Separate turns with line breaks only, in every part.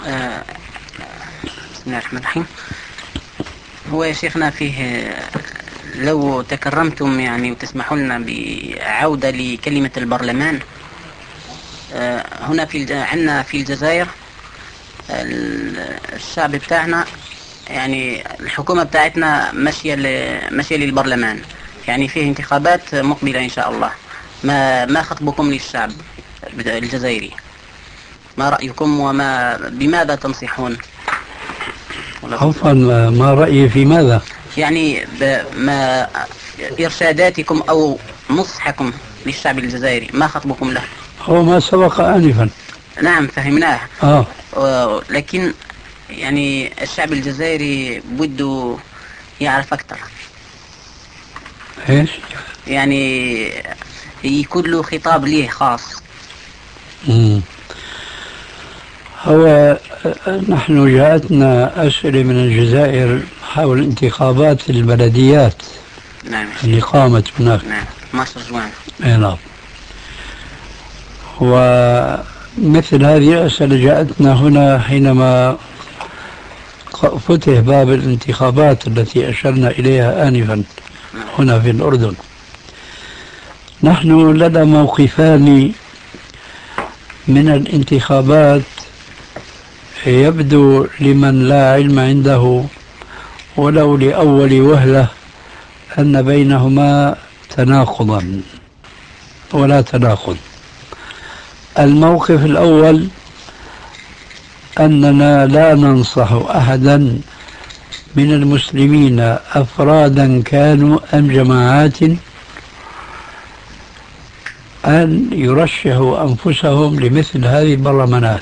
بسم الله الرحمن الرحيم. هو يا شيخنا فيه لو تكرمتم يعني وتسمحوا لنا بعودة لكلمة البرلمان. هنا عندنا في الجزائر الشعب بتاعنا، يعني الحكومة بتاعتنا ماشية للبرلمان، يعني فيه انتخابات مقبلة إن شاء الله. ما خطبكم للشعب الجزائري؟ ما رأيكم بماذا تنصحون؟
عفوا، ما رأيي في ماذا؟
يعني ما إرشاداتكم أو نصحكم للشعب الجزائري، ما خطبكم له؟
هو ما سبق آنفا.
نعم فهمناه. لكن يعني الشعب الجزائري بده يعرف أكثر.
إيش؟
يعني يكون له خطاب ليه خاص.
هو نحن جاءتنا أسئلة من الجزائر حول انتخابات البلديات.
نعم.
اللي قامت هناك.
نعم. مصر زوان.
نعم. ومثل هذه الأسئلة جاءتنا هنا حينما فتح باب الانتخابات التي أشرنا إليها آنفا هنا في الأردن. نحن لنا موقفان من الانتخابات يبدو لمن لا علم عنده ولو لأول وهلة أن بينهما تناقضا ولا تناقض. الموقف الأول أننا لا ننصح أحدا من المسلمين أفرادا كانوا أم جماعات أن يرشحوا أنفسهم لمثل هذه البرلمانات،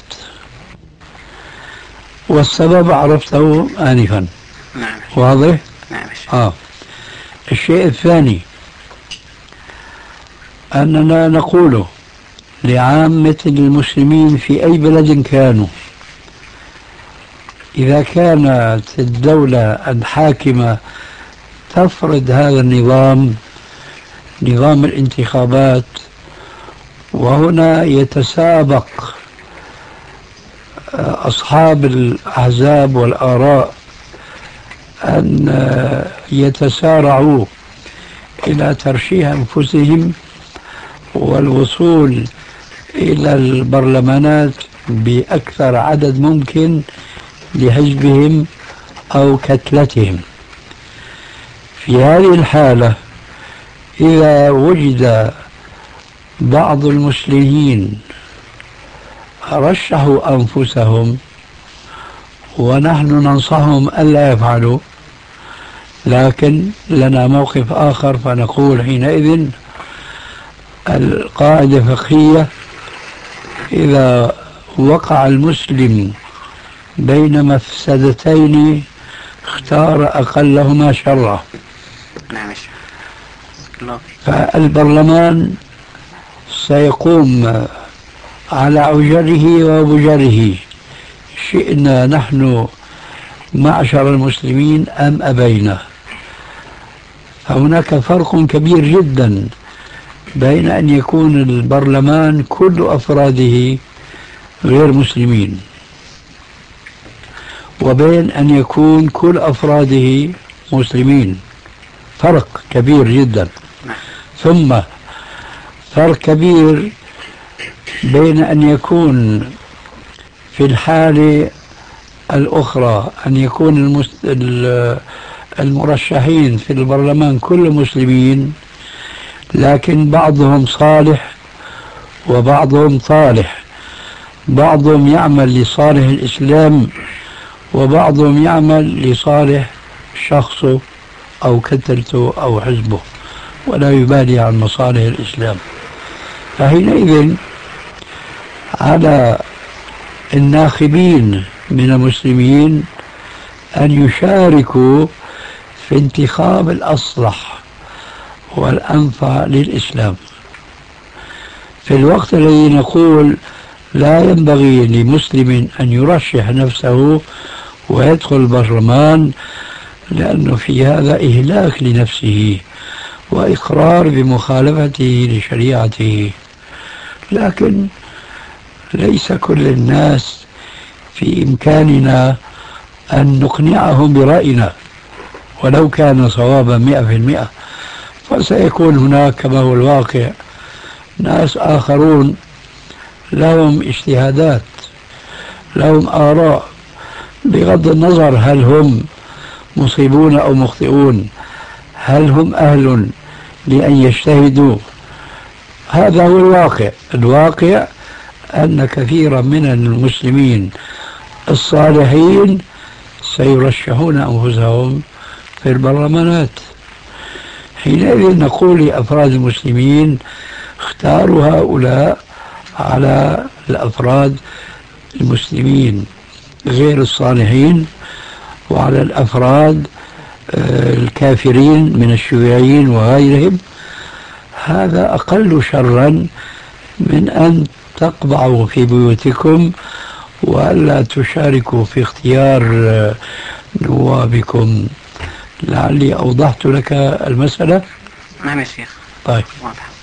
والسبب عرفته آنفا.
نعم.
واضح؟
نعم.
الشيء الثاني أننا نقول لعامة المسلمين في أي بلد كانوا، إذا كانت الدولة الحاكمة تفرض هذا النظام، نظام الانتخابات، وهنا يتسابق أصحاب الأحزاب والآراء أن يتسارعوا إلى ترشيح أنفسهم والوصول إلى البرلمانات بأكثر عدد ممكن لحزبهم أو كتلتهم. في هذه الحالة إذا وجد بعض المسلمين رشحوا أنفسهم ونحن ننصحهم ألا يفعلوا، لكن لنا موقف آخر فنقول حينئذ القاعدة الفقهية: إذا وقع المسلم بين مفسدتين اختار أقلهما شرا. فالبرلمان سيقوم على أوجره وبجره، شئنا نحن معشر المسلمين أم أبينا. فهناك فرق كبير جدا بين أن يكون البرلمان كل أفراده غير مسلمين وبين أن يكون كل أفراده مسلمين. فرق كبير جدا. ثم فرق كبير بين أن يكون في الحالة الأخرى أن يكون المرشحين في البرلمان كل مسلمين، لكن بعضهم صالح وبعضهم طالح، بعضهم يعمل لصالح الإسلام وبعضهم يعمل لصالح شخصه أو كتلته أو حزبه ولا يبالي عن مصالح الإسلام. فحينئذ على الناخبين من المسلمين أن يشاركوا في انتخاب الأصلح والأنفع للإسلام. في الوقت الذي نقول لا ينبغي لمسلم أن يرشح نفسه ويدخل البرلمان، لأنه في هذا إهلاك لنفسه وإقرار بمخالفته لشريعته. لكن ليس كل الناس في إمكاننا أن نقنعهم برأينا ولو كان صوابا 100%. فسيكون هناك كما هو الواقع ناس آخرون لهم اجتهادات، لهم آراء، بغض النظر هل هم مصيبون أو مخطئون، هل هم أهل لأن يجتهدوا. هذا هو الواقع. الواقع أن كثيرا من المسلمين الصالحين سيرشحون أنفسهم في البرلمانات. حينئذ نقول لأفراد المسلمين اختاروا هؤلاء على الأفراد المسلمين غير الصالحين، وعلى الأفراد الكافرين من الشيوعيين وغيرهم. هذا أقل شرا من أن تقبعوا في بيوتكم وألا تشاركوا في اختيار نوابكم. لعلي أوضحت لك المسألة.
نعم يا شيخ.
طيب.
واضح.